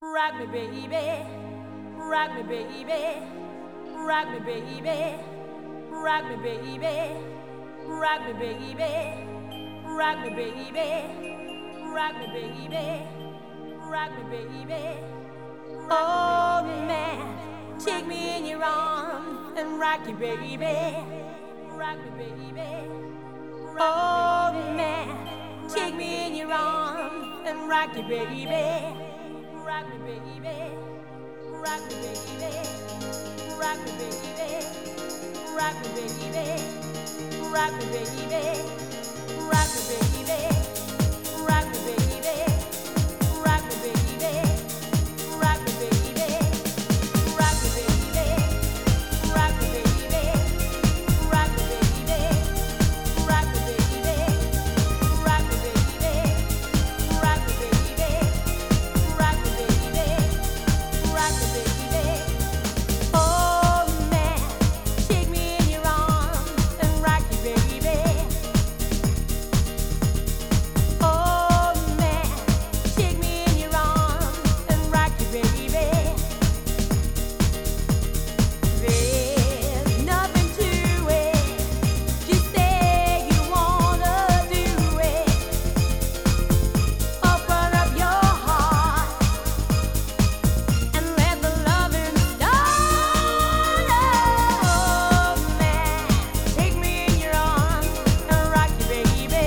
Rock me, baby. Rock me, baby. Rock me, baby. Rock me, baby. Rock me, baby. Rock me, baby. Rock me, baby. Rock me, baby. Oh man, take me in your arms and rock you, baby. Rock me, baby. Oh man, take me in your arms and rock you, baby. Rock me, baby. Rock me, baby. Rock me, baby. Rock me, baby. Rock me, baby. Rock me, baby. Rock me, baby. Rock me, baby. Rock me, baby. Rock me, baby. Rock me, baby. Rock me, baby. Rock me, baby. Rock me, baby. Rock me, baby. Rock me, baby. Rock me, baby. Oh man, take me in your arms and rock you, baby. Oh man, take me in your arms and rock you, baby. There's nothing to it. Just say you wanna do it. Open up your heart and let the loving start. Oh man, take me in your arms and rock you, baby.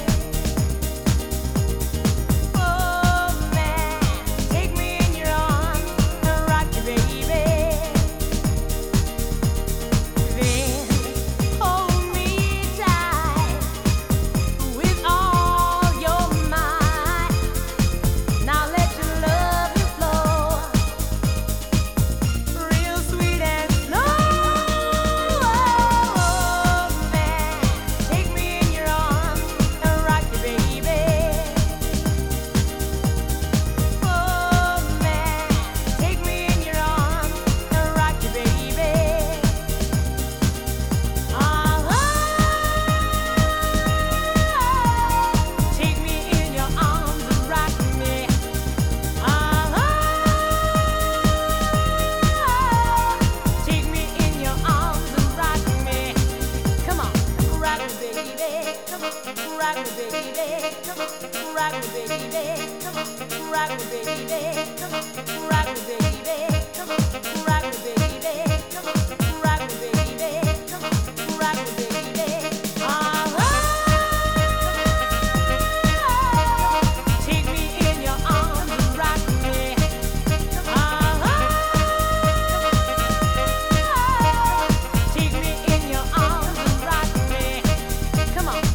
Oh man, take me in your arms and rock you, baby. Then hold me tight with all your might. Now let your love flow, real sweet and slow. Oh man, take me in your arms and rock you, baby. Oh man, take me in your arms and rock you, baby. Take me in your arms and rock me. Take me in your arms and rock me. Come on, rock me, baby. Come on, rock me, baby. Come on, rock me, baby. Come on, rock me, baby. Come on, rock me, baby. Come on, rock me, baby. Come on, rock me, baby. Come on, rock me, baby. Take me in your arms and rock me. Take me in your arms and rock me. Come on.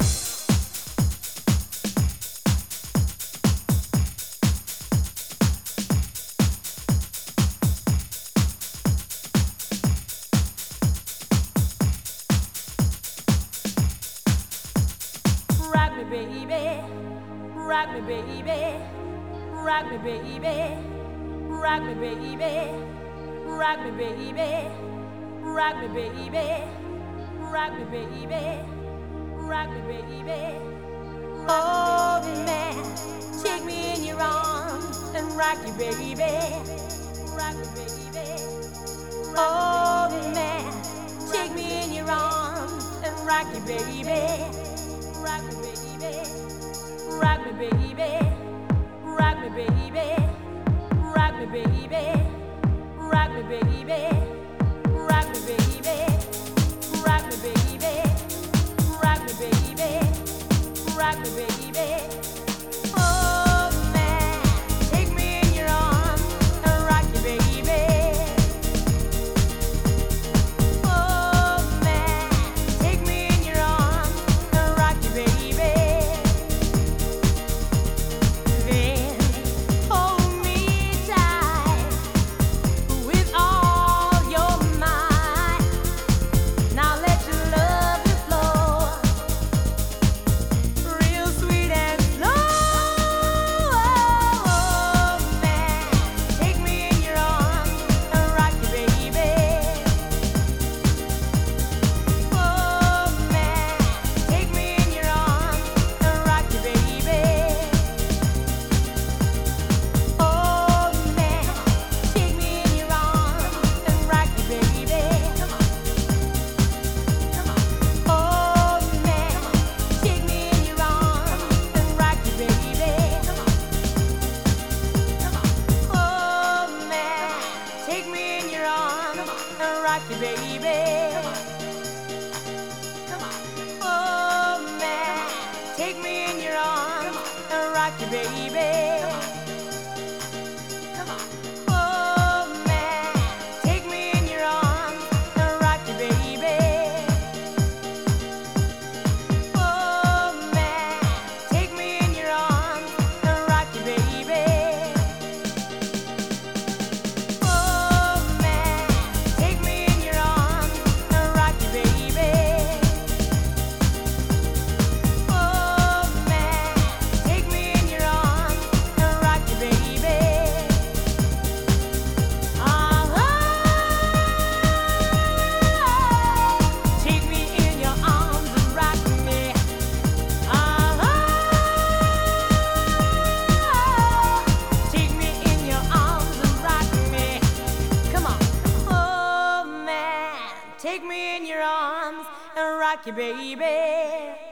Rock me, baby. Rock me, baby. Rock me, baby. Rock me, baby. Rock me, baby. Rock me, baby. Rock me, baby. Rock me, baby. Oh man, take me in your arms and rock you, baby. Rock me, baby. Oh man, take me in your arms and rock you, baby. Rock me, baby. Rock me, baby. Rock me, baby. Rock me, baby. Rock me, baby. Rock me, baby. Rock me, baby. Rock me, baby. Rock me, baby. Oh man, take me in your arms and rock you, baby. Oh man, take me in your arms and rock you, baby. Then hold you, baby. Come on. Oh man, take me in your arms and rock you, baby. Come on. Oh man, take me in your arms and rock you, baby. Oh man, take me in your arms and rock you, baby. Oh man, take me in your arms and rock you, baby. Oh man, take me in your arms and rock you, baby. Take me in your arms and rock me. Take me in your arms and rock me. Come on. Oh man, take me in your arms and rock you, baby.